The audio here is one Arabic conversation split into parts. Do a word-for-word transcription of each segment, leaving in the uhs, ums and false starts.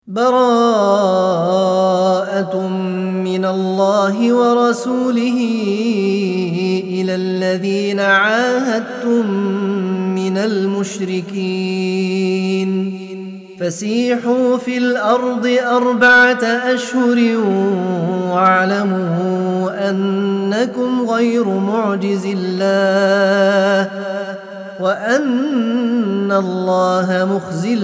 براءة من الله ورسوله إلى الذين عاهدتم من المشركين فسيحوا في الأرض أربعة أشهر واعلموا أنكم غير معجز الله وأن الله مخزي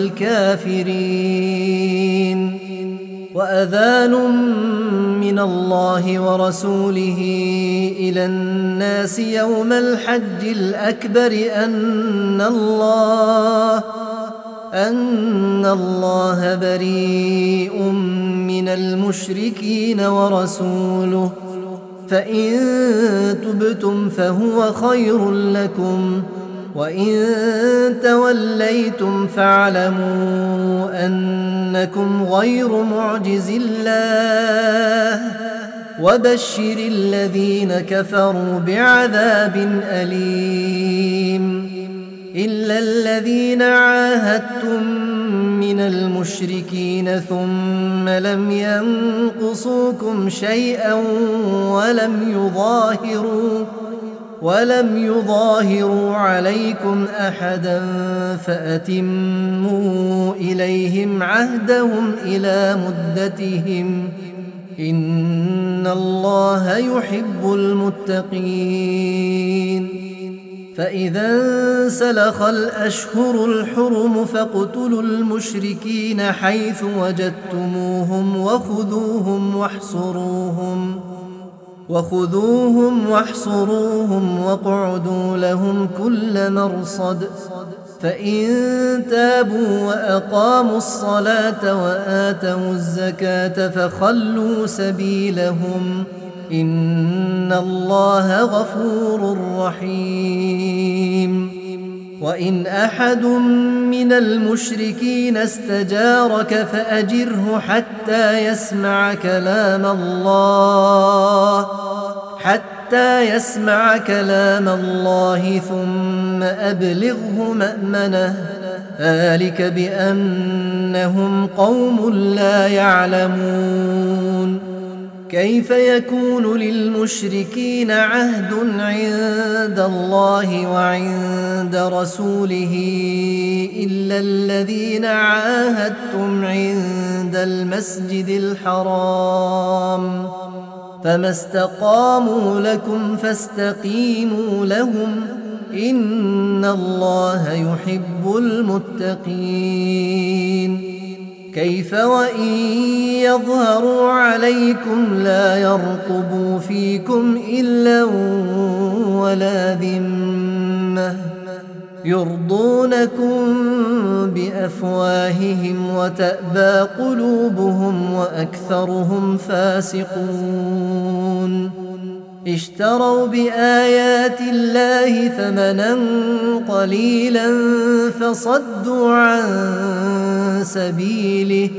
الكافرين. وأذان من الله ورسوله إلى الناس يوم الحج الأكبر أن الله أن الله بريء من المشركين ورسوله فإن تبتم فهو خير لكم وإن توليتم فاعلموا أنكم غير معجز الله وبشر الذين كفروا بعذاب أليم. إلا الذين عاهدتم من المشركين ثم لم ينقصوكم شيئا ولم يظاهروا ولم يظاهروا عليكم أحدا فأتموا إليهم عهدهم إلى مدتهم إن الله يحب المتقين. فإذا انسلخ الأشهر الحرم فاقتلوا المشركين حيث وجدتموهم وخذوهم واحصروهم وخذوهم واحصروهم واقعدوا لهم كل مرصد فإن تابوا وأقاموا الصلاة وآتوا الزكاة فخلوا سبيلهم إن الله غفور رحيم. وإن أحد من المشركين استجارك فأجره حتى يسمع كلام الله حتى يسمع كلام الله ثم أبلغه مأمنه ذلك بأنهم قوم لا يعلمون. كيف يكون للمشركين عهد عند الله وعند رسوله إلا الذين عاهدتم عند المسجد الحرام فما استقاموا لكم فاستقيموا لهم إن الله يحب المتقين. كيف وإن يظهروا عليكم لا يرقبوا فيكم إلا ولا ذمة يرضونكم بأفواههم وتأبى قلوبهم وأكثرهم فاسقون. اشتروا بآيات الله ثمنا قليلا فصدوا عن سبيله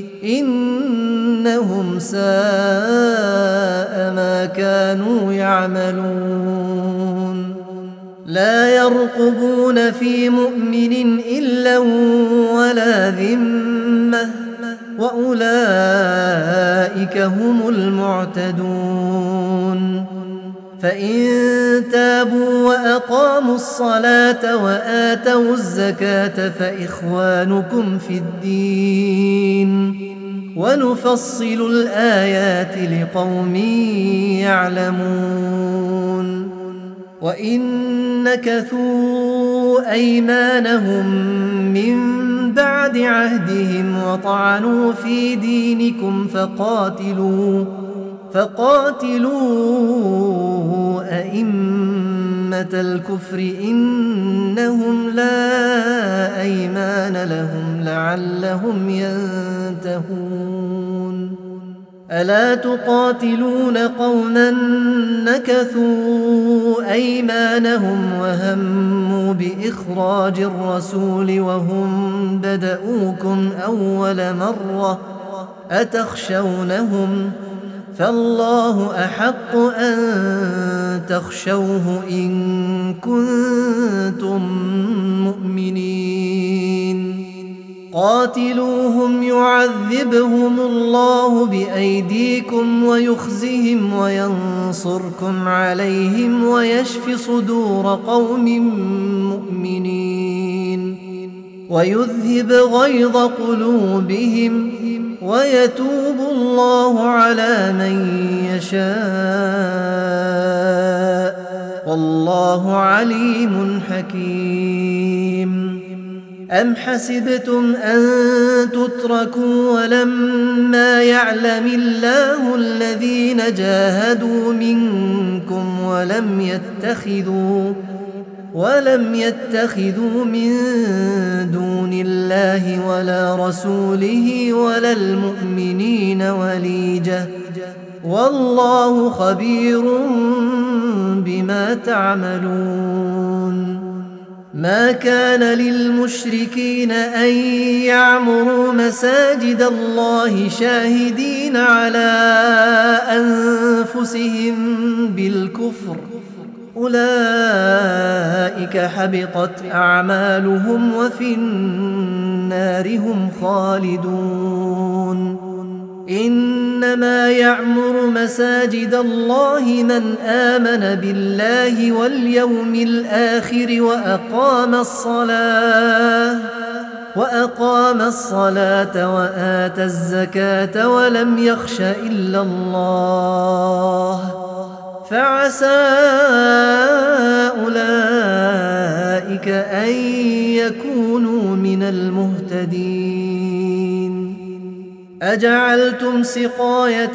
إنهم ساء ما كانوا يعملون. لا يرقبون في مؤمن إلا ولا ذمة وأولئك هم المعتدون. فإن تابوا وأقاموا الصلاة وآتوا الزكاة فإخوانكم في الدين ونفصل الآيات لقوم يعلمون. وإن نكثوا أيمانهم من بعد عهدهم وطعنوا في دينكم فقاتلوا فقاتلوا أئمة الكفر إنهم لا أيمان لهم لعلهم ينتهون. ألا تقاتلون قوما نكثوا أيمانهم وهموا بإخراج الرسول وهم بدؤوكم أول مرة أتخشونهم فالله أحق أن تخشوه إن كنتم مؤمنين. قاتلوهم يعذبهم الله بأيديكم ويخزهم وينصركم عليهم ويشف صدور قوم مؤمنين ويذهب غيظ قلوبهم ويتوب الله على من يشاء والله عليم حكيم. أم حسبتم أن تتركوا ولما يعلم الله الذين جاهدوا منكم ولم يتخذوا ولم يتخذوا من دون الله ولا رسوله ولا المؤمنين وليجة والله خبير بما تعملون. ما كان للمشركين أن يعمروا مساجد الله شاهدين على أنفسهم بالكفر أولئك حبطت أعمالهم وفي النار هم خالدون. إنما يعمر مساجد الله من آمن بالله واليوم الآخر وأقام الصلاة وأقام الصلاة وآتى الزكاة ولم يخش إلا الله فعسى أولئك أن يكونوا من المهتدين. أجعلتم سقاية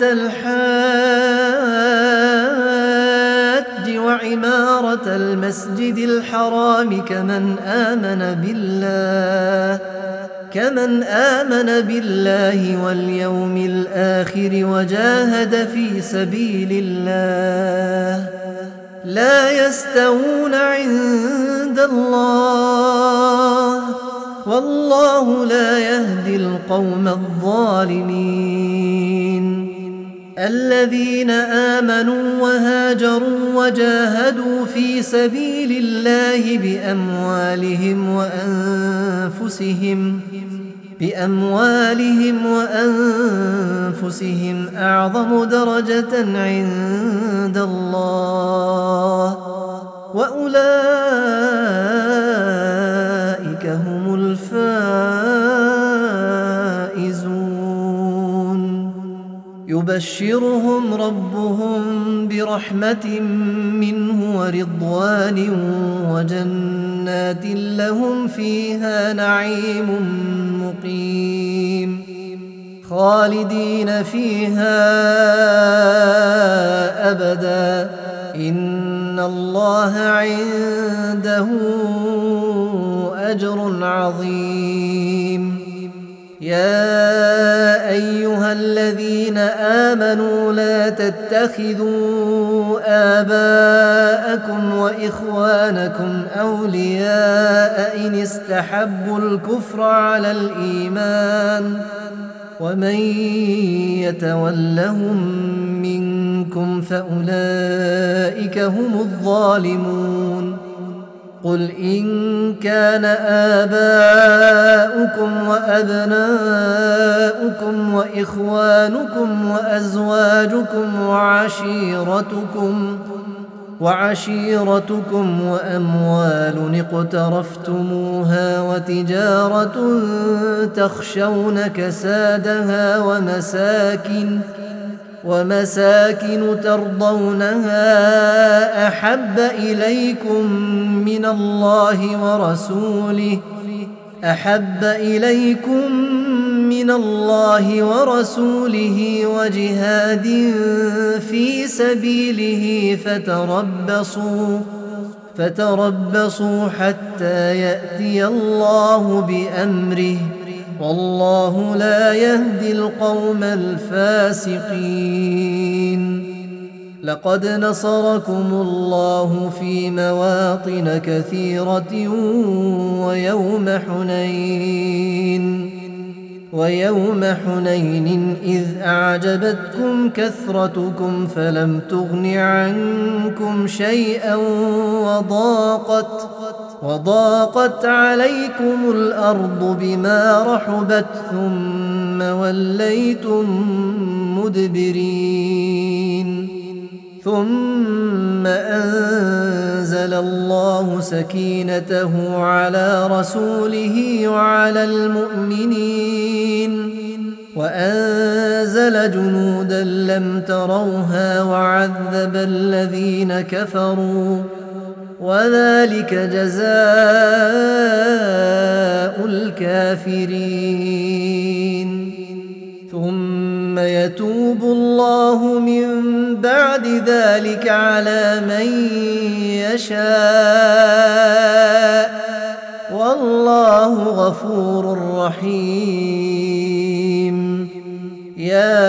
الحاج وعمارة المسجد الحرام كمن آمن بالله كمن آمن بالله واليوم الآخر وجاهد في سبيل الله لا يستوون عند الله والله لا يهدي القوم الظالمين. الذين آمنوا وهاجروا وجاهدوا في سبيل الله بأموالهم وأنفسهم بأموالهم وأنفسهم أعظم درجة عند الله وأولئك هم الفائزون. يبشرهم ربهم برحمة منه ورضوان وجنات لهم فيها نعيم مقيم خالدين فيها أبدا إن الله عنده أجر عظيم. يا أيها الذين آمنوا لا تتخذوا آباءكم وإخوانكم أولياء إن استحبوا الكفر على الإيمان ومن يتولهم منكم فأولئك هم الظالمون. قل إن كان آباؤكم وأبناؤكم وإخوانكم وأزواجكم وعشيرتكم وعشيرتكم وأموال اقترفتموها وتجارة تخشون كسادها ومساكن ومساكن ترضونها أحب إليكم من الله ورسوله أحب إليكم من الله ورسوله وجهاد في سبيله فتربصوا فتربصوا حتى يأتي الله بأمره والله لا يهدي القوم الفاسقين. لقد نصركم الله في مواطن كثيرة ويوم حنين ويوم حنين إذ أعجبتكم كثرتكم فلم تغن عنكم شيئا وضاقت وضاقت عليكم الأرض بما رحبت ثم وليتم مدبرين ثم أنزل الله سكينته على رسوله وعلى المؤمنين وأنزل جنودا لم تروها وعذب الذين كفروا وذلك جزاء الكافرين ثم يتوب الله من بعد ذلك على من يشاء والله غفور رحيم يا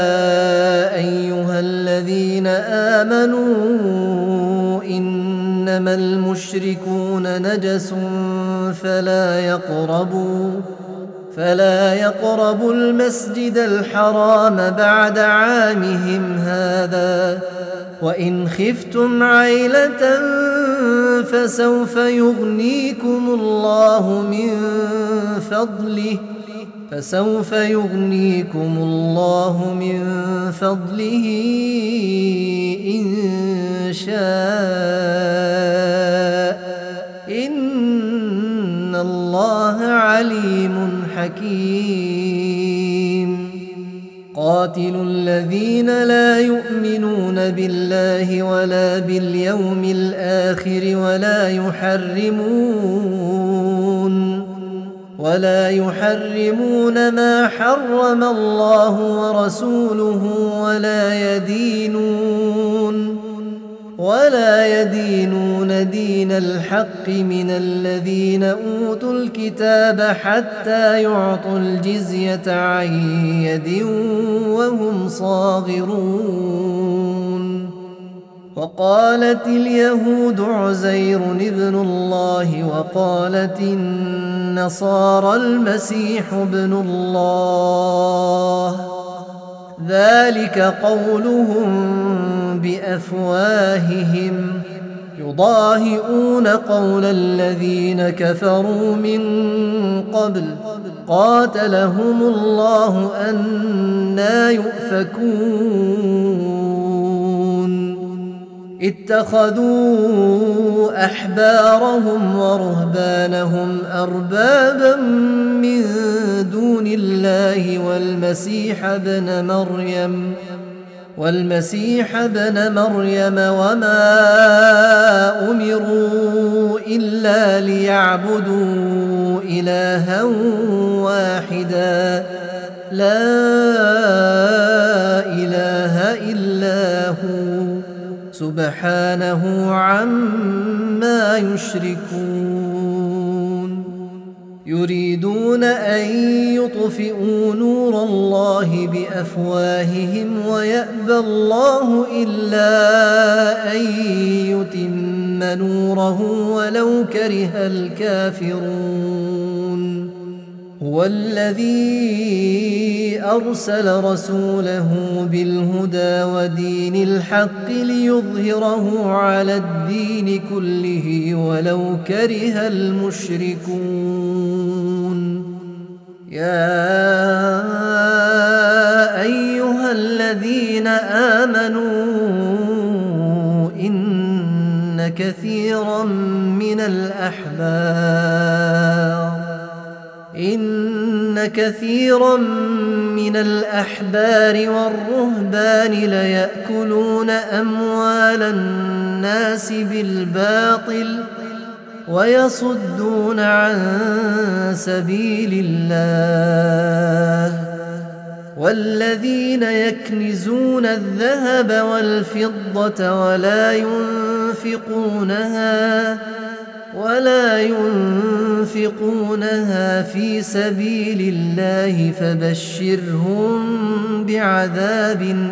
أيها الذين آمنوا إنما المشركون نجس فلا يقربوا فلا يقربوا المسجد الحرام بعد عامهم هذا وإن خفتم عيلة فسوف يغنيكم الله من فضله فسوف يغنيكم الله من فضله إن شاء إن الله عليم حكيم قاتلوا الذين لا يؤمنون بالله ولا باليوم الآخر ولا يحرمون ولا يحرمون ما حرم الله ورسوله ولا يدينون ولا يدينون دين الحق من الذين أوتوا الكتاب حتى يعطوا الجزية عن يد وهم صاغرون وقالت اليهود عزير ابن الله وقالت النصارى المسيح ابن الله ذلك قولهم بأفواههم يضاهئون قول الذين كفروا من قبل قاتلهم الله أنى يؤفكون اتخذوا أحبارهم ورهبانهم أربابا من دون الله والمسيح ابن مريم والمسيح ابن مريم وما أمروا إلا ليعبدوا إلها واحدا لا إله إلا هو سبحانه عما يشركون يريدون أن يطفئوا نور الله بأفواههم ويأبى الله إلا أن يتم نوره ولو كره الكافرون هو الذي أرسل رسوله بالهدى ودين الحق ليظهره على الدين كله ولو كره المشركون يا أيها الذين آمنوا إن كثيرا من الأحبار إن كثيرا من الأحبار والرهبان ليأكلون أموال الناس بالباطل ويصدون عن سبيل الله والذين يكنزون الذهب والفضة ولا ينفقونها ولا ينفقونها في سبيل الله فبشرهم بعذاب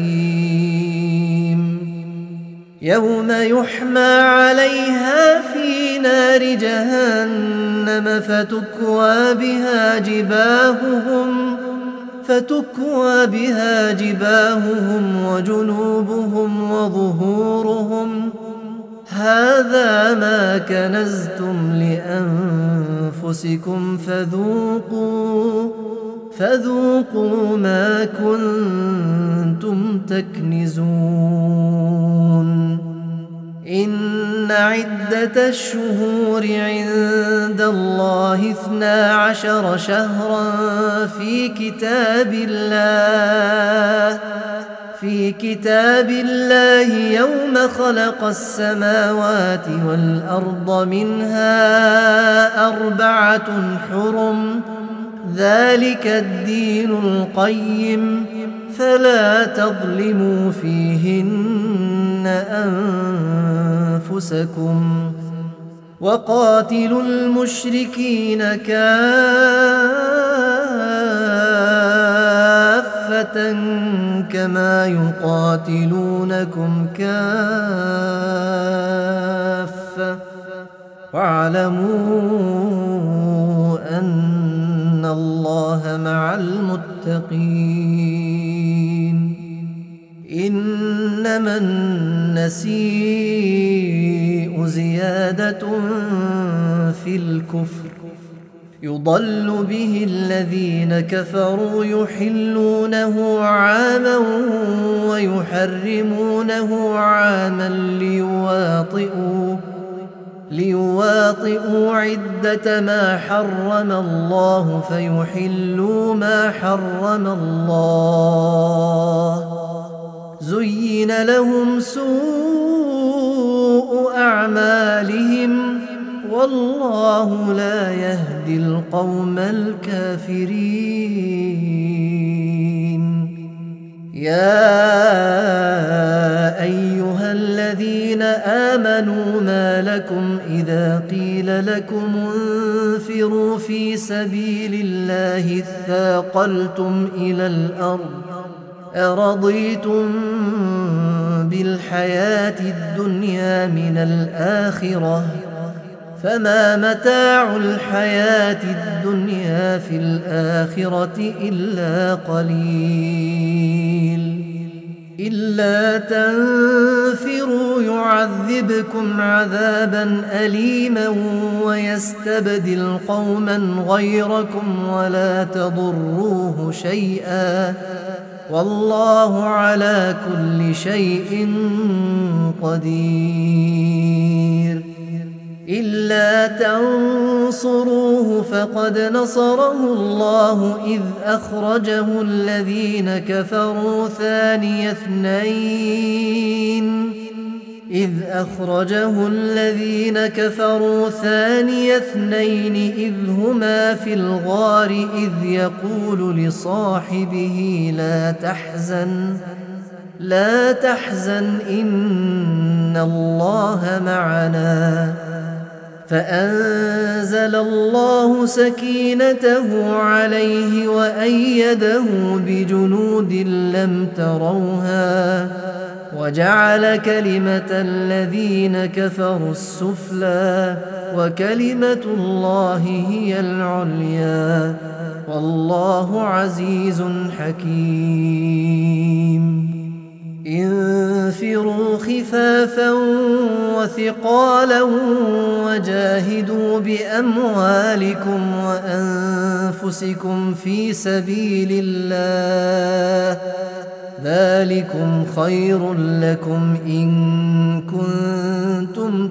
أليم يوم يحمى عليها في نار جهنم فتكوى بها جباههم فتكوى بها جباههم وجنوبهم وظهورهم هذا ما كنزتم لأنفسكم فذوقوا فذوقوا ما كنتم تكنزون إن عدة الشهور عند الله اثنا عشر شهرا في كتاب الله في كتاب الله يوم خلق السماوات والأرض منها أربعة حرم ذلك الدين القيم فلا تظلموا فيهن أنفسكم وقاتلوا المشركين كافة كما يقاتلونكم كافة واعلموا أن الله مع المتقين إنما النسيء زيادة في الكفر يضل به الذين كفروا يحلونه عاما ويحرمونه عاما ليواطئوا ليواطئوا عدة ما حرم الله فيحلوا ما حرم الله زين لهم سوء أعمالهم والله لا يهدي القوم الكافرين يا أيها الذين آمنوا ما لكم إذا قيل لكم انفروا في سبيل الله اثاقلتم إلى الأرض أرضيتم بالحياة الدنيا من الآخرة فما متاع الحياة الدنيا في الآخرة إلا قليل إلا تنفروا يعذبكم عذابا أليما ويستبدل قوما غيركم ولا تضروه شيئا والله على كل شيء قدير إلا تنصروه فقد نصره الله إذ أخرجه الذين كفروا ثاني اثنين إذ أخرجه الذين كفروا ثاني اثنين إذ هما في الغار إذ يقول لصاحبه لا تحزن لا تحزن إن الله معنا فأنزل الله سكينته عليه وأيده بجنود لم تروها وجعل كلمة الذين كفروا السفلى وكلمة الله هي العليا والله عزيز حكيم انفروا خفافا وثقالا وجاهدوا بأموالكم وأنفسكم في سبيل الله ذلكم خير لكم إن كنتم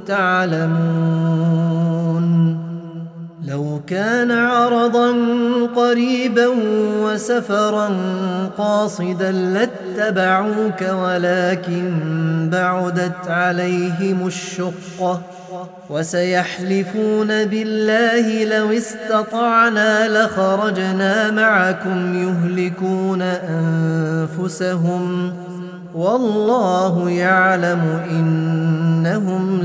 تعلمون لو كان عرضا قريبا وسفرا قاصدا لاتبعوك ولكن بعدت عليهم الشقة وسيحلفون بالله لو استطعنا لخرجنا معكم يهلكون أنفسهم والله يعلم إنهم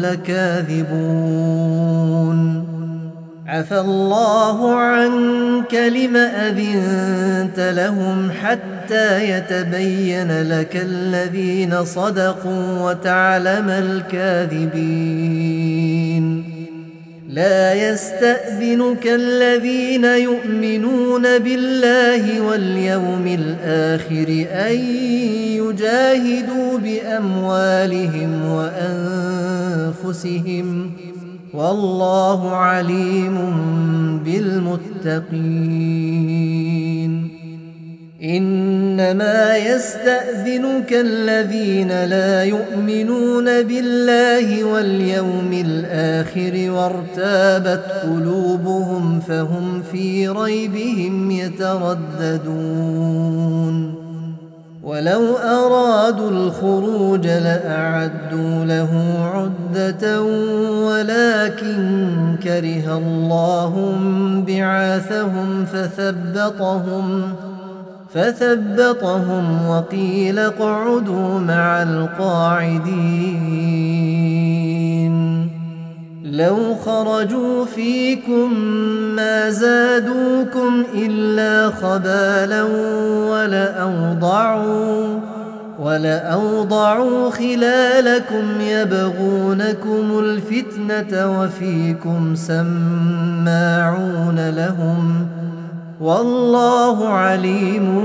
لكاذبون عفى الله عنك لم أذنت لهم حتى يتبين لك الذين صدقوا وتعلم الكاذبين لا يستأذنك الذين يؤمنون بالله واليوم الآخر أن يجاهدوا بأموالهم وأنفسهم والله عليم بالمتقين. إنما يستأذنك الذين لا يؤمنون بالله واليوم الآخر وارتابت قلوبهم فهم في ريبهم يترددون. ولو أرادوا الخروج لأعدوا له عدة ولكن كره الله بعاثهم فثبطهم فثبطهم وقيل اقعدوا مع القاعدين. لو خرجوا فيكم ما زادوكم إلا خبالا ولأوضعوا ولأوضعوا خلالكم يبغونكم الفتنة وفيكم سماعون لهم والله عليم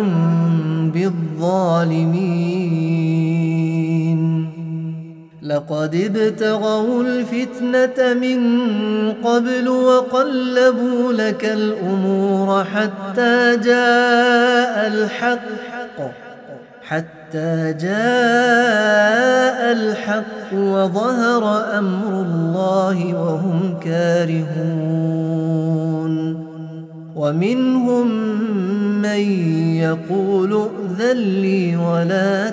بالظالمين. لقد ابتغوا الفتنة من قبل وقلبوا لك الأمور حتى جاء الحق حتى جاء الحق وظهر أمر الله وهم كارهون. ومنهم من يقول ائذن لي ولا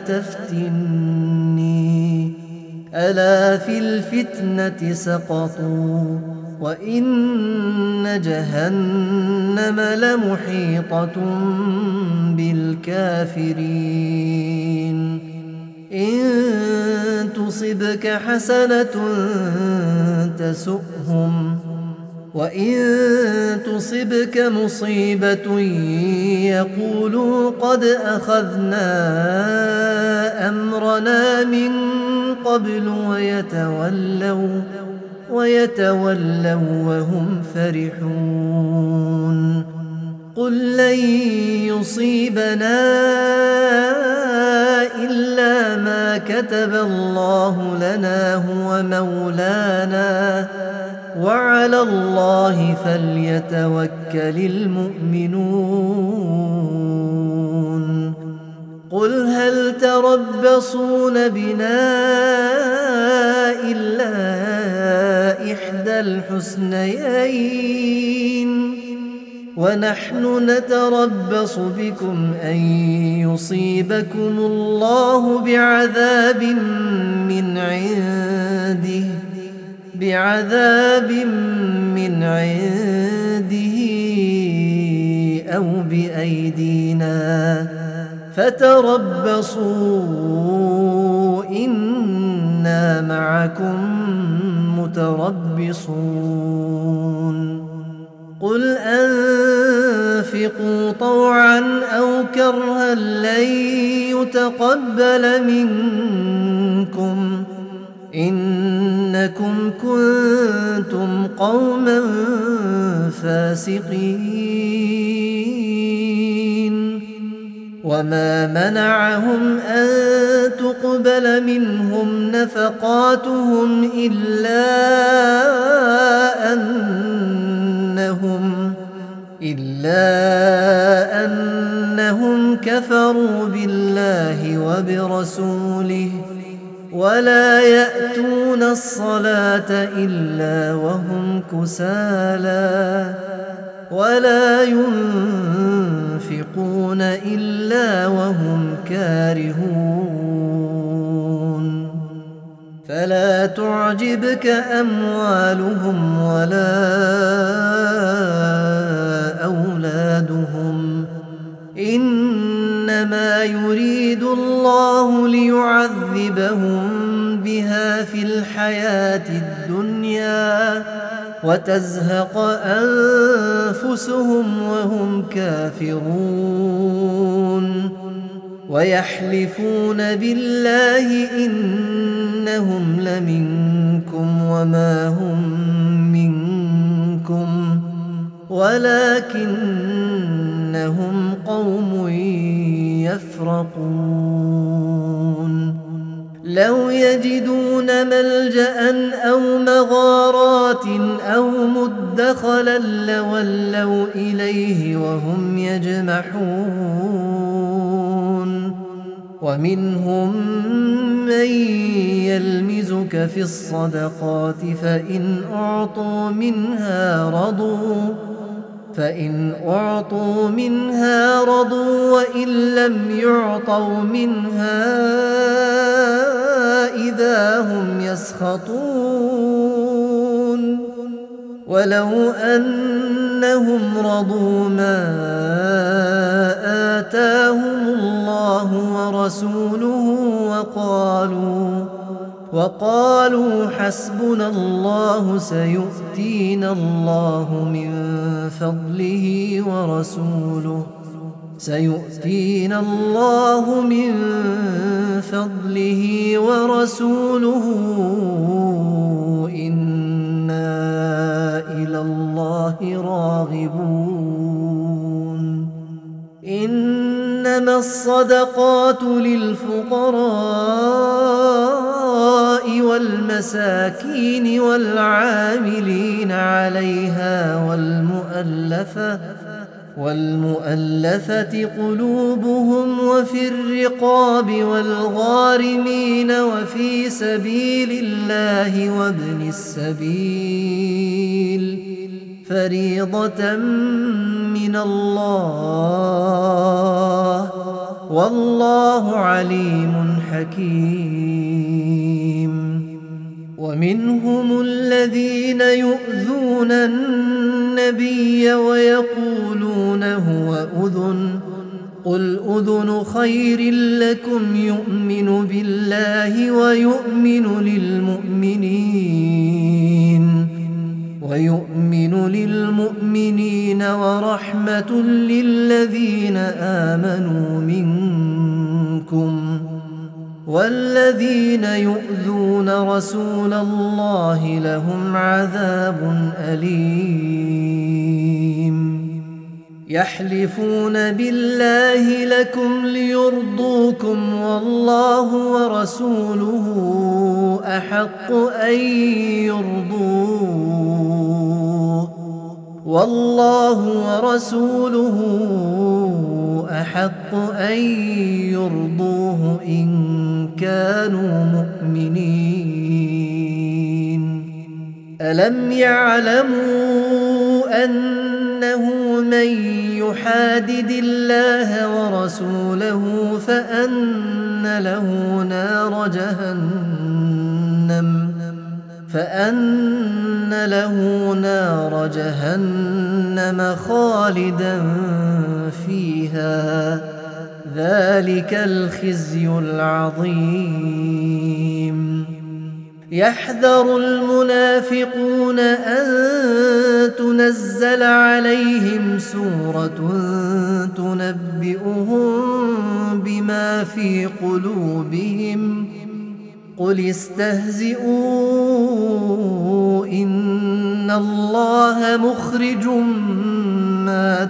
تفتني ألا في الفتنة سقطوا وإن جهنم لمحيطة بالكافرين. إن تصبك حسنة تسؤهم وإن تصبك مصيبة يقولوا قد أخذنا أمرنا من قبل ويتولوا ويتولوا وهم فرحون. قل لن يصيبنا إلا ما كتب الله لنا هو مولانا وعلى الله فليتوكل المؤمنون. قل هل تربصون بنا إلا إحدى الحسنيين ونحن نتربص بكم أن يصيبكم الله بعذاب من عنده بعذاب من عنده أو بأيدينا فتربصوا إنا معكم متربصون. قل أنفقوا طوعا أو كرها لن يتقبل منكم إنكم كنتم قوما فاسقين. وما منعهم أن تقبل منهم نفقاتهم إلا أنهم إلا أنهم كفروا بالله وبرسوله ولا يأتون الصلاة إلا وهم كسالى ولا ينفقون إلا وهم كارهون. فلا تعجبك أموالهم ولا أولادهم إنما يريد الله ليعذبهم بها في الحياة الدنيا وتزهق أنفسهم وهم كافرون. ويحلفون بالله إنهم لمنكم وما هم منكم ولكنهم قوم يفرقون لو يجدون ملجأ أو مغارات أو مدخلا لولوا إليه وهم يجمحون ومنهم من يلمزك في الصدقات فإن أعطوا منها رضوا فإن أعطوا منها رضوا وإن لم يعطوا منها إذا هم يسخطون ولو أنهم رضوا ما آتاهم الله ورسوله وقالوا وقالوا حسبنا الله سيؤتينا الله من فضله ورسوله سيؤتينا الله من فضله ورسوله إنا إلى الله راغبون إنما الصدقات للفقراء والمساكين والعاملين عليها والمؤلفة والمؤلفة قلوبهم وفي الرقاب والغارمين وفي سبيل الله وابن السبيل فريضة من الله والله عليم حكيم ومنهم الذين يؤذون النبي ويقولون هو أذن قل أذن خير لكم يؤمن بالله ويؤمن للمؤمنين ويؤمن للمؤمنين ورحمة للذين آمنوا منكم والذين يؤذون رسول الله لهم عذاب أليم يحلفون بالله لكم ليرضوكم والله ورسوله أحق أن يرضوه والله ورسوله أحق أن يرضوه إن كانوا مؤمنين ألم يعلموا أنه من يحادد الله ورسوله فأن له نار جهنم فأن له نار جهنم خالدا فيها ذلك الخزي العظيم يحذر المنافقون أن تنزل عليهم سورة تنبئهم بما في قلوبهم قل استهزئوا إن الله مخرج ما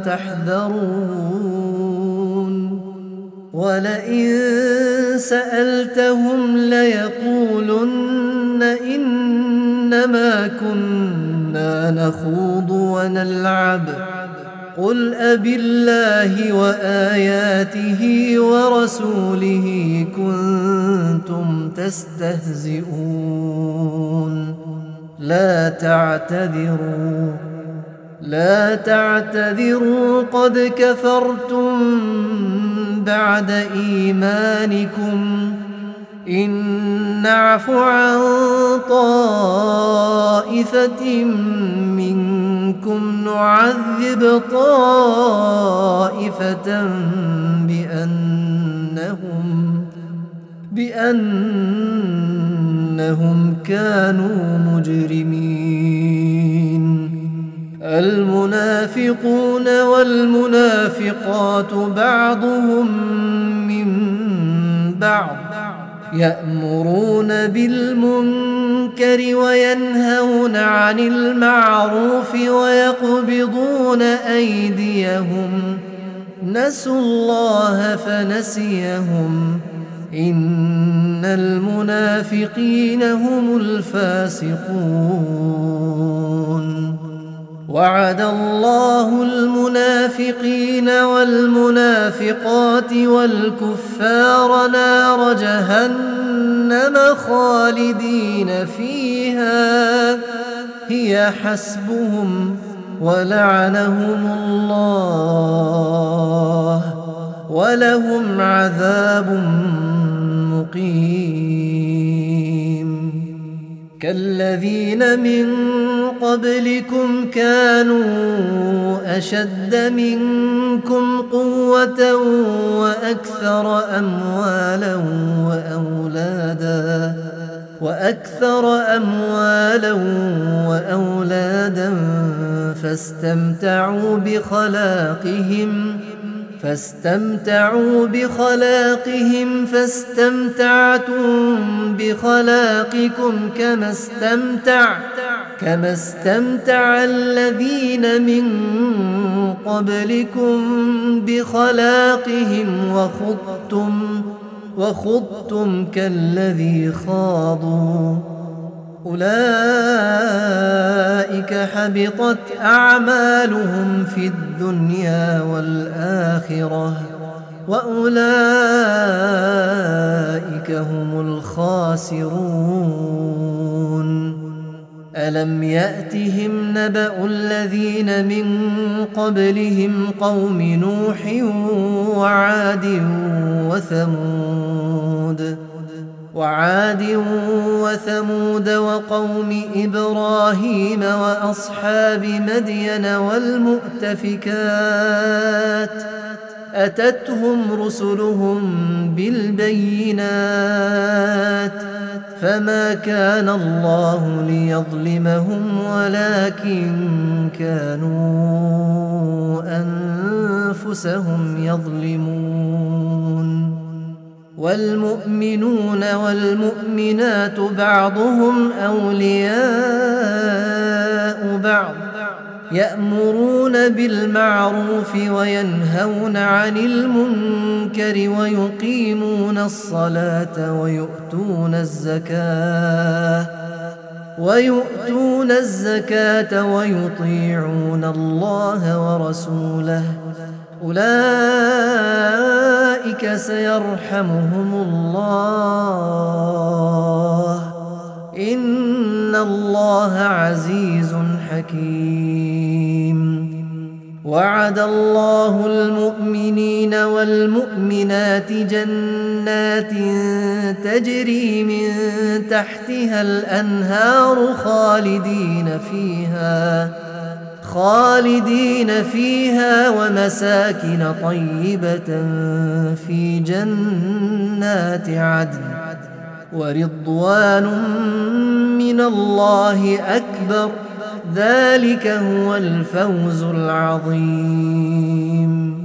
تحذرون ولئن سألتهم ليقولن إنما كنا نخوض ونلعب قل أبالله وآياته ورسوله كنتم تستهزئون لا تعتذروا لا تعتذروا قد كفرتم بعد إيمانكم إن نعف عن طائفة منكم نعذب طائفة بأنهم بأنهم كانوا مجرمين المنافقون والمنافقات بعضهم من بعض يأمرون بالمنكر وينهون عن المعروف ويقبضون أيديهم نسوا الله فنسيهم إن المنافقين هم الفاسقون وعد الله المنافقين والمنافقات والكفار نار جهنم خالدين فيها هي حسبهم ولعنهم الله ولهم عذاب مقيم كالذين من قبلكم كانوا أشد منكم قوة وأكثر أموالا وأولادا وأكثر أموالا وأولادا فاستمتعوا بخلاقهم فاستمتعوا بخلاقهم فاستمتعتم بخلاقكم كما استمتع كما استمتع الذين من قبلكم بخلاقهم وخضتم وخضتم كالذي خاضوا أولئك حبطت أعمالهم في الدنيا والآخرة وأولئك هم الخاسرون ألم يأتهم نبأ الذين من قبلهم قوم نوح وعاد وثمود وعاد وثمود وقوم إبراهيم وأصحاب مدين والمؤتفكات أتتهم رسلهم بالبينات فما كان الله ليظلمهم ولكن كانوا أنفسهم يظلمون والمؤمنون والمؤمنات بعضهم أولياء بعض يأمرون بالمعروف وينهون عن المنكر ويقيمون الصلاة ويؤتون الزكاة ويؤتون الزكاة ويطيعون الله ورسوله أولئك سيرحمهم الله إن الله عزيز حكيم وعد الله المؤمنين والمؤمنات جنات تجري من تحتها الأنهار خالدين فيها خالدين فيها ومساكن طيبة في جنات عدن ورضوان من الله أكبر ذلك هو الفوز العظيم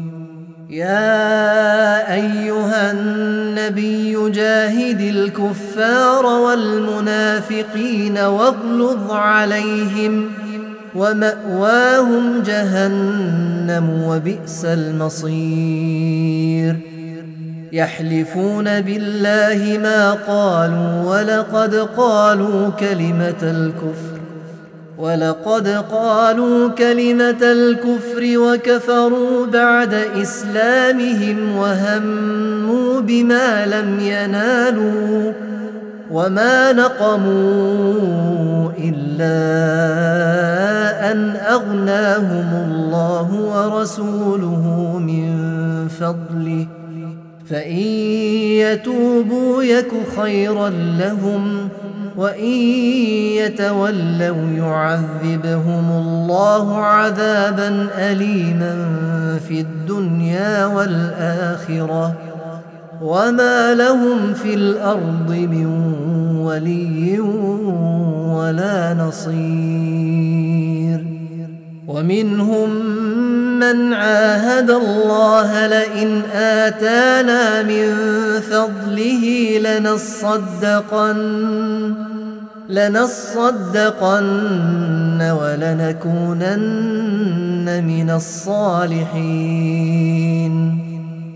يا أيها النبي جاهد الكفار والمنافقين واغلظ عليهم ومأواهم جهنم وبئس المصير يحلفون بالله ما قالوا ولقد قالوا كلمة الكفر ولقد قالوا كلمة الكفر وكفروا بعد إسلامهم وهموا بما لم ينالوا وما نقموا إلا أن أغناهم الله ورسوله من فضله فإن يتوبوا يك خيرا لهم وإن يتولوا يعذبهم الله عذابا أليما في الدنيا والآخرة وما لهم في الأرض من ولي ولا نصير ومنهم من عاهد الله لئن آتانا من فضله لنصدقن لنصدقن ولنكونن من الصالحين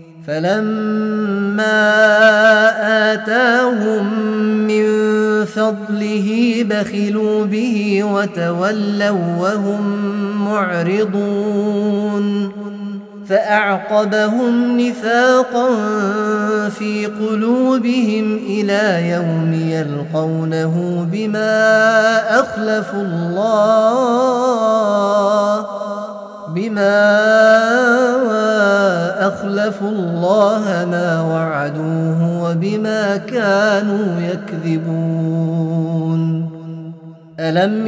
فلما آتاهم من فضله بخلوا به وتولوا وهم معرضون فأعقبهم نفاقا في قلوبهم إلى يوم يلقونه بما أخلفوا الله بما أخلفوا الله ما وعدوه وبما كانوا يكذبون ألم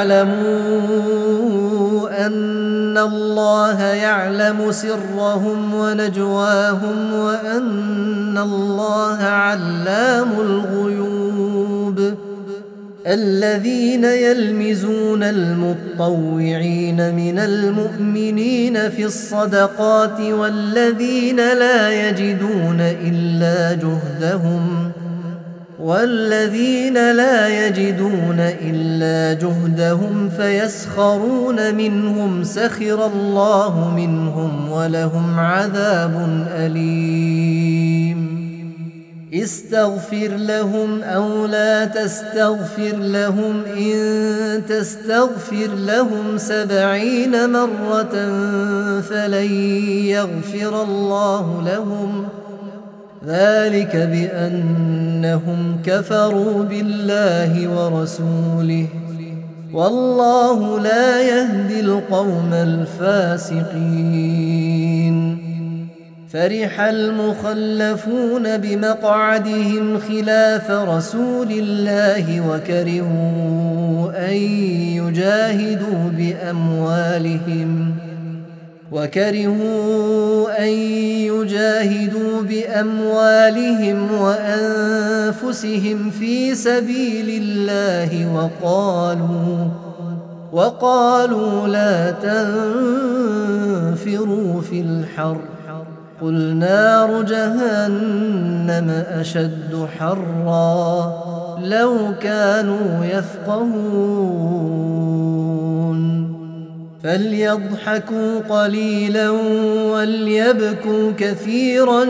يعلموا أن الله يعلم سرهم ونجواهم وأن الله علام الغيوب الذين يلمزون المطوعين من المؤمنين في الصدقات والذين لا يجدون إلا جهدهم والذين لا يجدون إلا جهدهم فيسخرون منهم سخر الله منهم ولهم عذاب أليم استغفر لهم أو لا تستغفر لهم إن تستغفر لهم سبعين مرة فلن يغفر الله لهم ذلك بأنهم كفروا بالله ورسوله والله لا يهدي القوم الفاسقين فرح المخلفون بمقعدهم خلاف رسول الله وكرهوا أن يجاهدوا بأموالهم وكرهوا أن يجاهدوا بأموالهم وأنفسهم في سبيل الله وقالوا وقالوا لا تنفروا في الحر قل نار جهنم أشد حرا لو كانوا يفقهون فليضحكوا قليلا وليبكوا كثيرا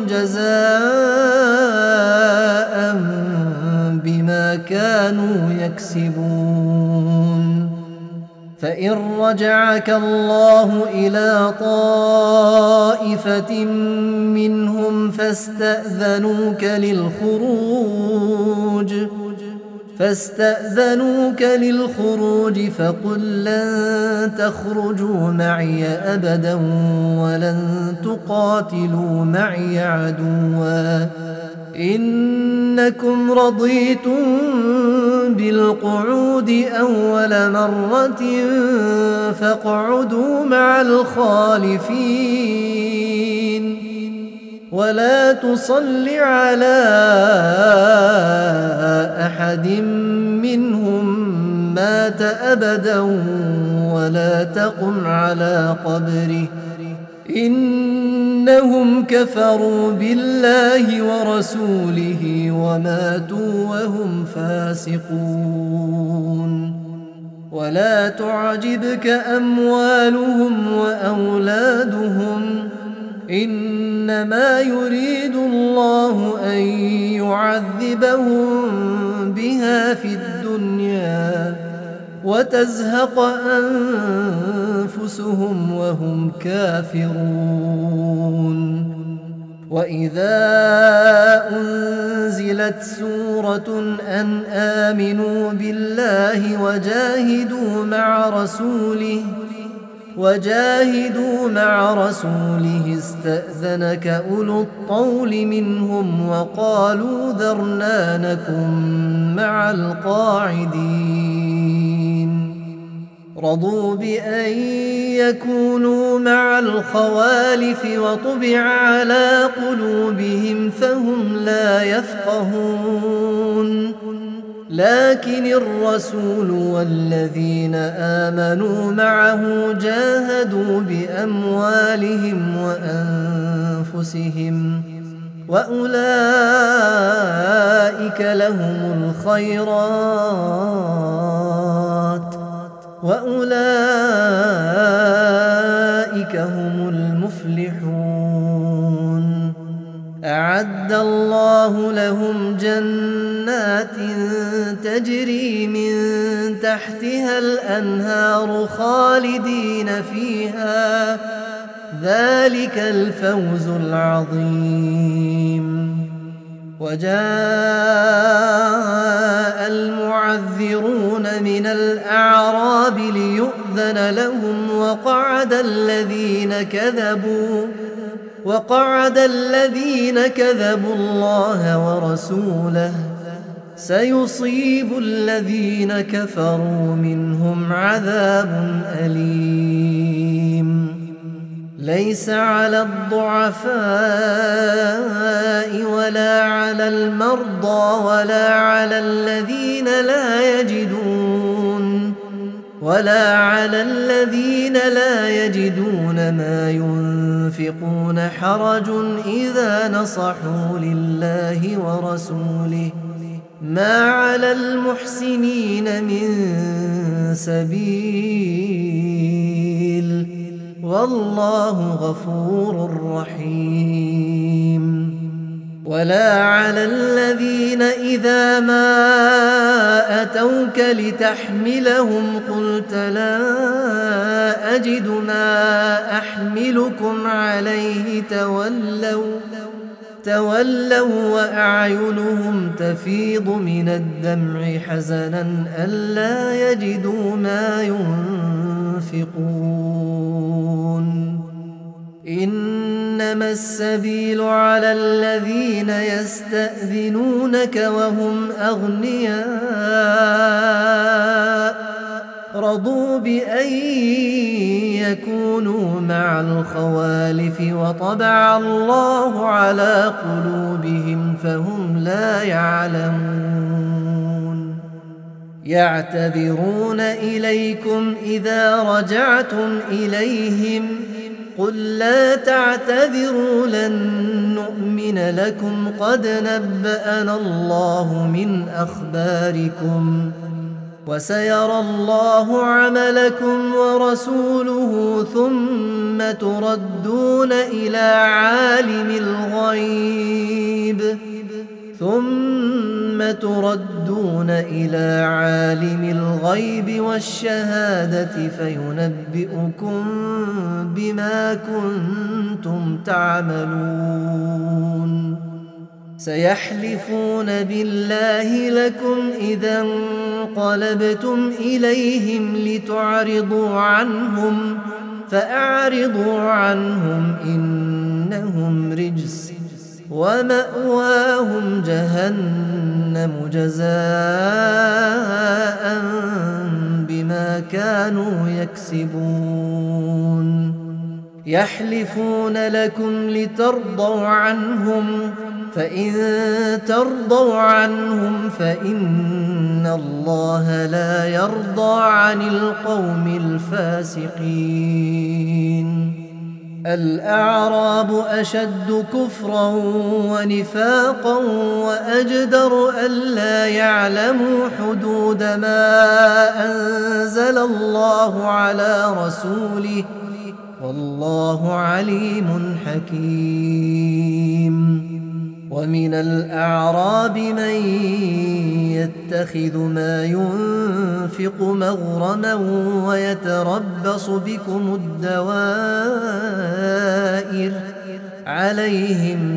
جزاء بما كانوا يكسبون فإن رجعك الله إلى طائفة منهم فاستأذنوك للخروج فاستأذنوك للخروج فقل لن تخرجوا معي أبدا ولن تقاتلوا معي عدوا إنكم رضيتم بالقعود أول مرة فاقعدوا مع الخالفين ولا تصل على أحد منهم مات أبدا ولا تقم على قبره إنهم كفروا بالله ورسوله وماتوا وهم فاسقون ولا تعجبك أموالهم وأولادهم إنما يريد الله أن يعذبهم بها في الدنيا وتزهق أنفسهم وهم كافرون وإذا أنزلت سورة أن آمنوا بالله وجاهدوا مع رسوله وجاهدوا مع رسوله استأذنك أولو الطول منهم وقالوا ذرنا نكن مع القاعدين رضوا بأن يكونوا مع الخوالف وطبع على قلوبهم فهم لا يفقهون لكن الرسول والذين آمنوا معه جاهدوا بأموالهم وأنفسهم وأولئك لهم الخيرات وأولئك هم المفلحون. أعد الله لهم جنات تجري من تحتها الأنهار خالدين فيها، ذلك الفوز العظيم. وجاء المعذرون من الأعراب ليؤذن لهم وقعد الذين كذبوا وقعد الذين كذبوا الله ورسوله، سيصيب الذين كفروا منهم عذاب أليم. ليس على الضعفاء ولا على المرضى ولا على الذين لا يجدون ولا على الذين لا يجدون ما ينفقون حرج إذا نصحوا لله ورسوله، ما على المحسنين من سبيل، والله غفور رحيم. ولا على الذين إذا ما أتوك لتحملهم قلت لا أجد ما أحملكم عليه تولوا تولوا وأعينهم تفيض من الدمع حزنا ألا يجدوا ما ينفقون. إنما السبيل على الذين يستأذنونك وهم أغنياء رضوا بأن يكونوا مع الخوالف وطبع الله على قلوبهم فهم لا يعلمون. يعتذرون إليكم إذا رجعتم إليهم قل لا تعتذروا لن نؤمن لكم قد نبأنا الله من أخباركم وسيرى الله عملكم ورسوله ثم تردون إلى عالم الغيب ثم تردون إلى عالم الغيب والشهادة فينبئكم بما كنتم تعملون. سيحلفون بالله لكم إذا انقلبتم إليهم لتعرضوا عنهم فأعرضوا عنهم إنهم رجس ومأواهم جهنم جزاء بما كانوا يكسبون. يحلفون لكم لترضوا عنهم فإن ترضوا عنهم فإن الله لا يرضى عن القوم الفاسقين. الأعراب أشد كفرا ونفاقا وأجدر ألا يعلموا حدود ما أنزل الله على رسوله والله عليم حكيم. ومن الأعراب من يتخذ ما ينفق مغرما ويتربص بكم الدوائر عليهم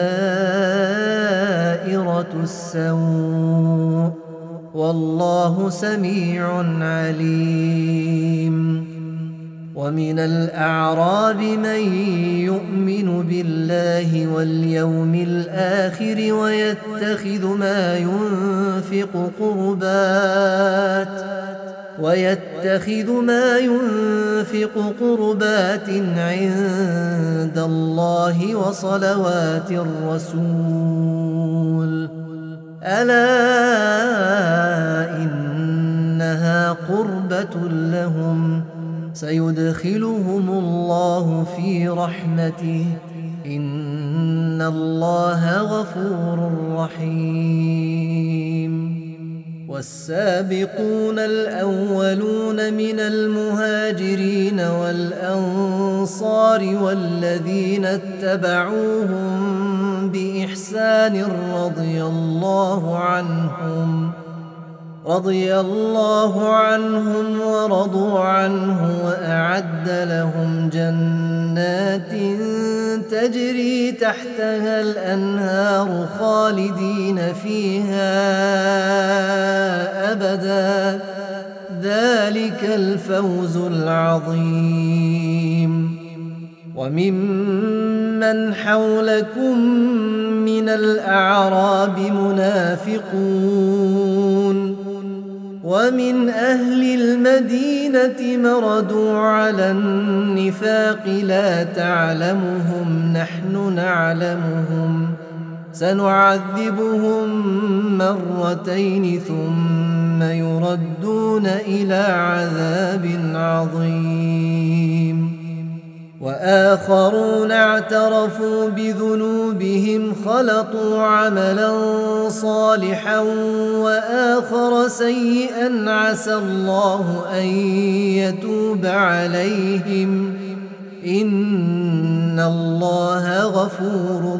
دائرة السوء والله سميع عليم. ومن الأعراب من يؤمن بالله واليوم الآخر ويتخذ ما ينفق قربات ويتخذ ما ينفق قربات عند الله وصلوات الرسول ألا إنها قربة لهم سيدخلهم الله في رحمته إن الله غفور رحيم. والسابقون الأولون من المهاجرين والأنصار والذين اتبعوهم بإحسان رضي الله عنهم رضي الله عنهم ورضوا عنه وأعد لهم جنات تجري تحتها الأنهار خالدين فيها أبدا ذلك الفوز العظيم. وممن حولكم من الأعراب منافقون ومن أهل المدينة مردوا على النفاق لا تعلمهم نحن نعلمهم سنعذبهم مرتين ثم يردون إلى عذاب عظيم. وآخرون اعترفوا بذنوبهم خلطوا عملا صالحا وآخر سيئا عسى الله أن يتوب عليهم إن الله غفور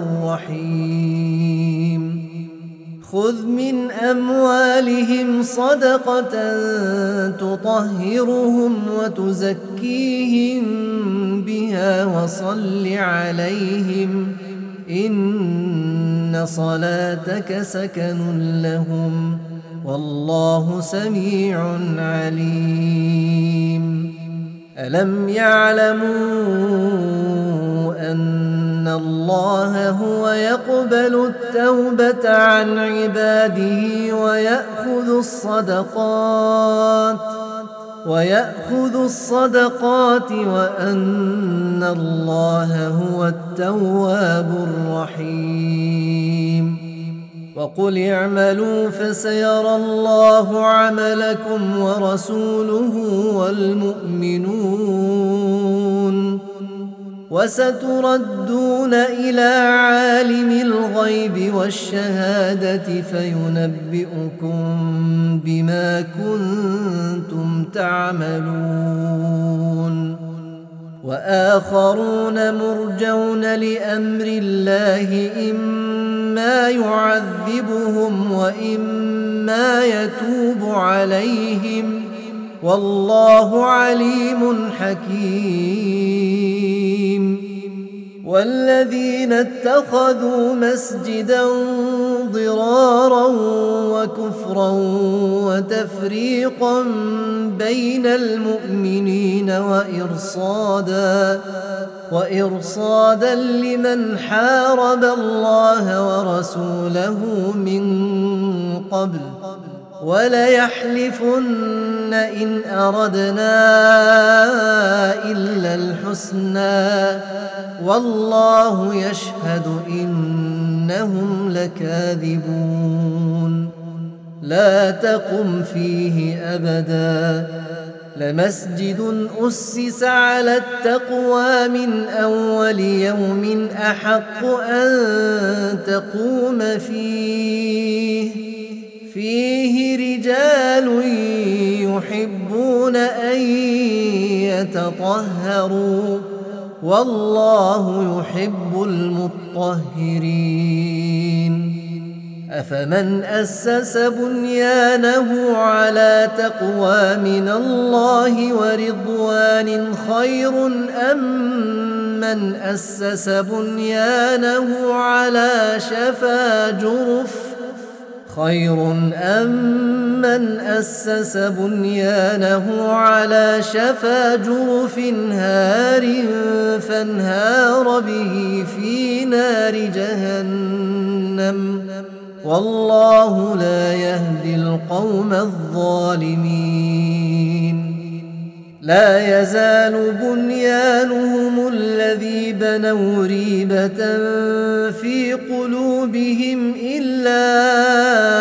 رحيم. خذ من أموالهم صدقة تطهرهم وتزكيهم بها وصل عليهم إن صلاتك سكن لهم والله سميع عليم. ألم يعلموا أن الله هو يقبل التوبة عن عباده ويأخذ الصدقات ويأخذ الصدقات وأن الله هو التواب الرحيم. وقل اعملوا فسيرى الله عملكم ورسوله والمؤمنون وستردون إلى عالم الغيب والشهادة فينبئكم بما كنتم تعملون. وآخرون مرجون لأمر الله إما يعذبهم وإما يتوب عليهم والله عليم حكيم. والذين اتخذوا مسجدا ضرارا وكفرا وتفريقا بين المؤمنين وإرصادا وإرصادا لمن حارب الله ورسوله من قبل وليحلفن إن أردنا إلا الحسنى والله يشهد إنهم لكاذبون. لا تقم فيه أبدا لمسجد أسس على التقوى من أول يوم أحق أن تقوم فيه فيه رجال يحبون أن يتطهروا والله يحب المطهرين. أفمن أسس بنيانه على تقوى من الله ورضوان خير أم من أسس بنيانه على شفا جرف خير أم من أسس بنيانه على شفا جرف هار فانهار به في نار جهنم والله لا يهدي القوم الظالمين. لا يزال بنيانهم الذي بنوا ريبة في قلوبهم إلا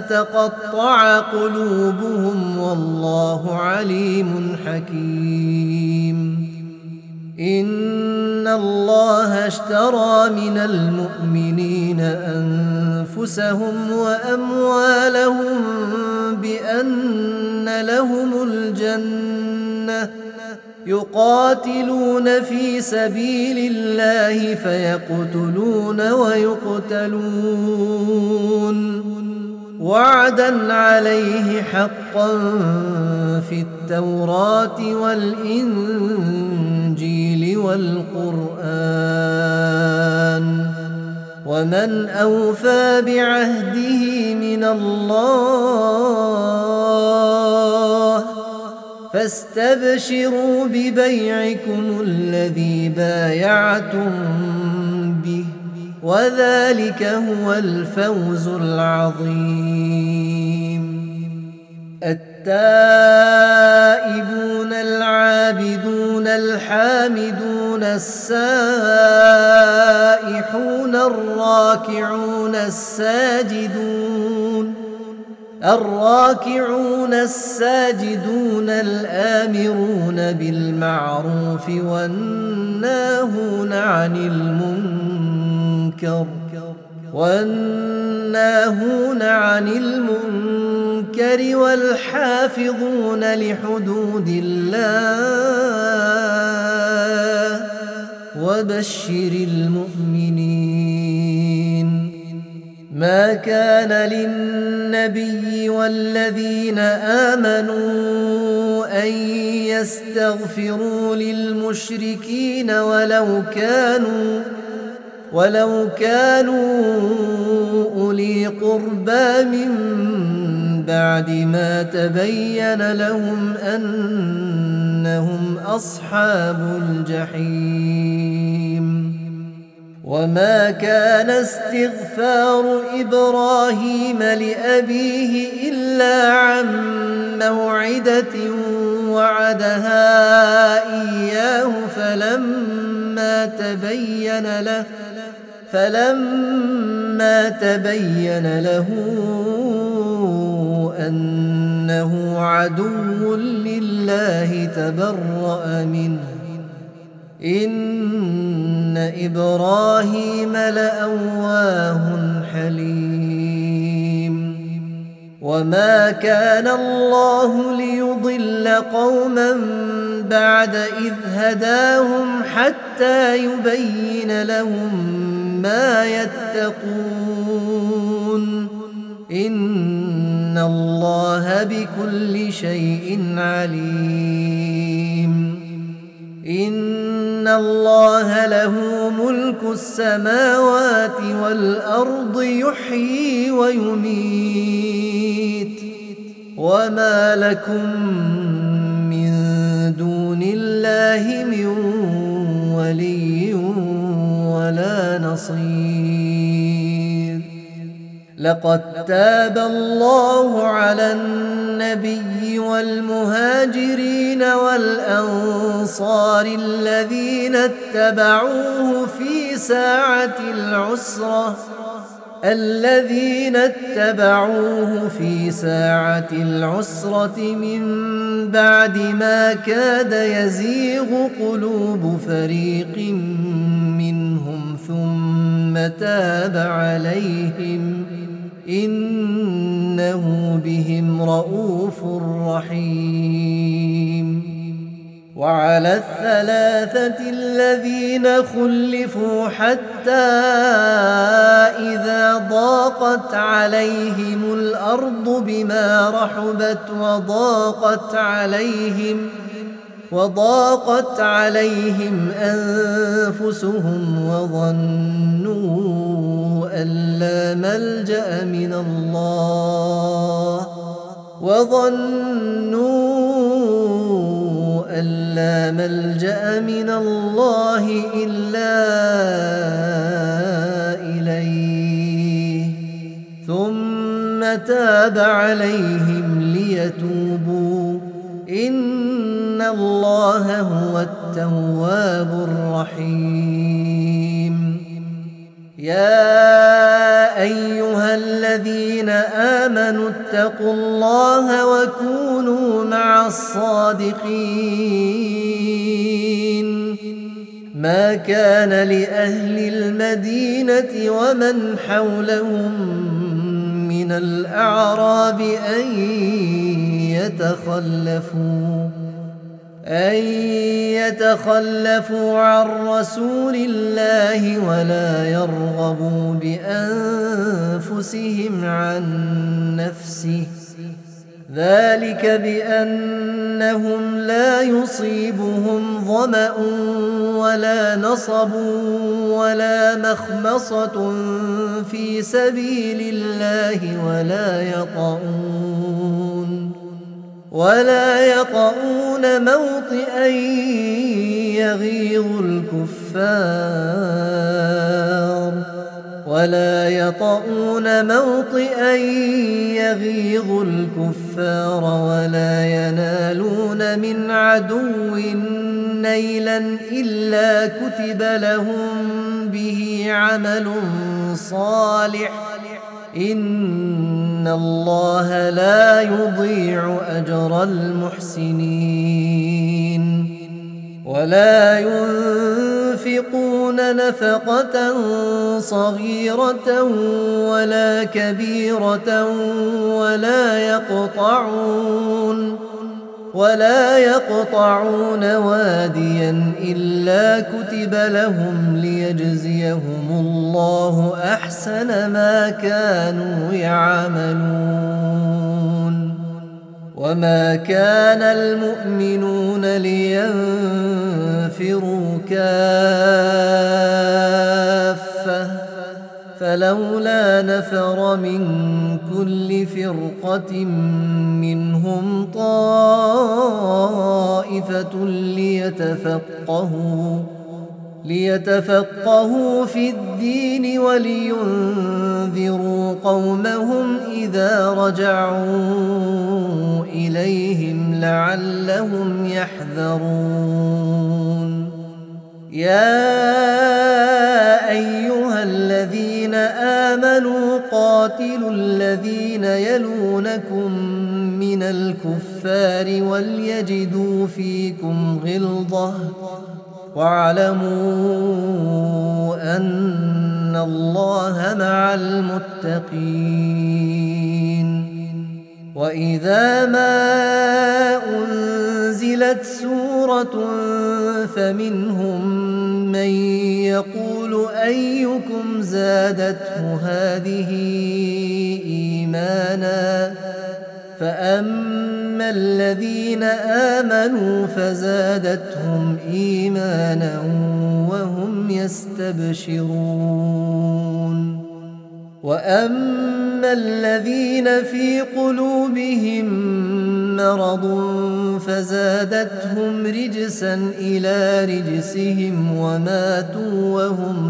تقطع قلوبهم والله عليم حكيم. إن الله اشترى من المؤمنين أنفسهم وأموالهم بأن لهم الجنة يقاتلون في سبيل الله فيقتلون ويقتلون وعدا عليه حقا في التوراة والإنجيل والقرآن ومن أوفى بعهده من الله فاستبشروا ببيعكم الذي بايعتم به وذلك هو الفوز العظيم. التائبون العابدون الحامدون السائحون الراكعون الساجدون الراكعون الساجدون الآمرون بالمعروف والناهون عن المنكر والناهون عن المنكر والحافظون لحدود الله وبشر المؤمنين. ما كان للنبي والذين آمنوا أن يستغفروا للمشركين ولو كانوا ولو كانوا أولي قربى من بعد ما تبين لهم أنهم أصحاب الجحيم. وما كان استغفار إبراهيم لأبيه إلا عن موعدة وعدها إياه فلما تبين له فلما تبين له أنه عدو لله تبرأ منه إن إبراهيم لأواه حليم. وما كان الله ليضل قوما بعد إذ هداهم حتى يبين لهم ما يتقون إن الله بكل شيء عليم. إن الله له ملك السماوات والأرض يحيي ويميت وما لكم من دون الله من ولي ولا نصير. لقد تاب الله على النبي والمهاجرين والأنصار الذين اتبعوه في ساعة العسرة الذين اتبعوه في ساعة العسرة من بعد ما كاد يزيغ قلوب فريق منهم ثم تاب عليهم إنه بهم رؤوف رحيم. وعلى الثلاثة الذين خلفوا حتى إذا ضاقت عليهم الأرض بما رحبت وضاقت عليهم وضاقت عليهم أنفسهم وظنوا أن لا ملجأ من الله وظنوا أن لا ملجأ من الله إلا إليه ثم تاب عليهم ليتوبوا إن الله هو التواب الرحيم. يا أيها الذين آمنوا فاتقوا الله وكونوا مع الصادقين ما كان لأهل المدينة ومن حولهم من الأعراب أن يتخلفوا أن يتخلفوا عن رسول الله ولا يرغبوا بأنفسهم عن نفسه ذلك بأنهم لا يصيبهم ظمأ ولا نصب ولا مخمصة في سبيل الله ولا يطؤون ولا يطؤون موطئا يغيظ الكفار ولا يطؤون موطئا يغيظ الكفار ولا ينالون من عدو نيلا إلا كتب لهم به عمل صالح إن الله لا يضيع أجر المحسنين ولا ينفقون نفقة صغيرة ولا كبيرة ولا يقطعون ولا يقطعون واديا إلا كتب لهم ليجزيهم الله أحسن ما كانوا يعملون وما كان المؤمنون لينفروا كافة فلولا نفر من كل فرقة منهم طائفة ليتفقهوا ليتفقهوا في الدين ولينذروا قومهم إذا رجعوا إليهم لعلهم يحذرون يا أيها الذين آمنوا قاتلوا الذين يلونكم من الكفار وليجدوا فيكم غلظة واعلموا أن الله مع المتقين وإذا ما أنزلت سورة فمنهم من يقول أيكم زادته هذه إيمانا فأما الذين آمنوا فزادتهم إيمانا وهم يستبشرون وأما الذين في قلوبهم مرض فزادتهم رجسا إلى رجسهم وماتوا وهم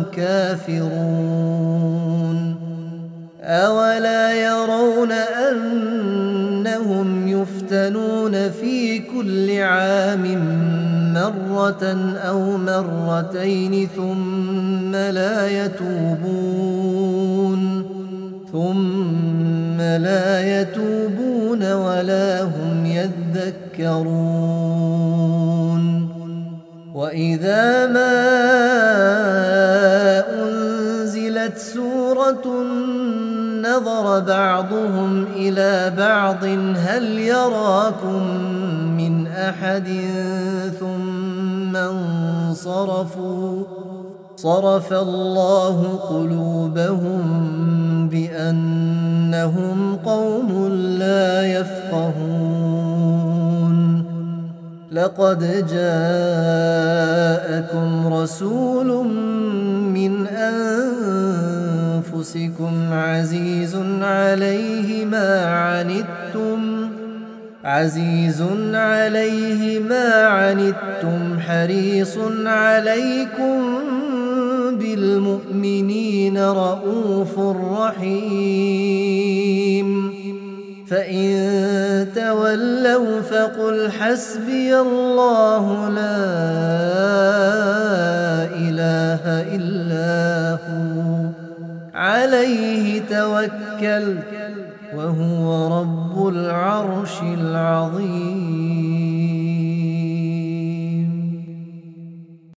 كافرون أولا يرون أنهم يفتنون في كل عام مرة أو مرتين ثم لا يتوبون ثم لا يتوبون ولا هم يذكرون وإذا ما أنزلت سورة نظر بعضهم إلى بعض هل يراكم من أحد ثم انصرفوا صرف الله قلوبهم بأنهم قوم لا يفقهون لقد جاءكم رسول من أنفسكم عزيز عليه ما عنتم عزيز عليه ما عنتم حريص عليكم بالمؤمنين رؤوف رحيم فإن تولوا فقل حسبي الله لا إله إلا هو عليه توكلت وهو رب العرش العظيم.